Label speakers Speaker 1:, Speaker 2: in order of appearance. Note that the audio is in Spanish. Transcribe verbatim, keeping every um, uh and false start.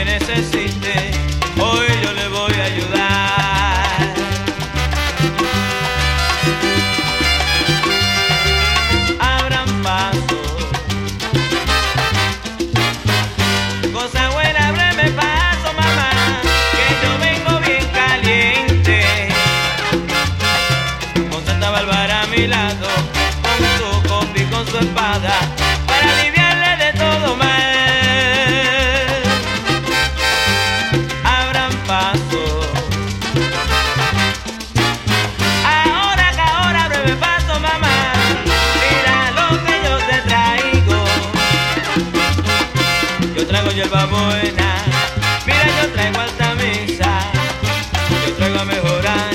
Speaker 1: necesite, hoy yo le voy a ayudar. Abran paso, cosa buena, ábreme paso, mamá, que yo vengo bien caliente. Con Santa Bárbara a mi lado, con su combi, con su espada, para aliviarle de todo mal. Abran paso, ahora que ahora breve paso, mamá, mira lo que yo te traigo. Yo traigo hierba buena, mira yo traigo alta misa, yo traigo a mejorar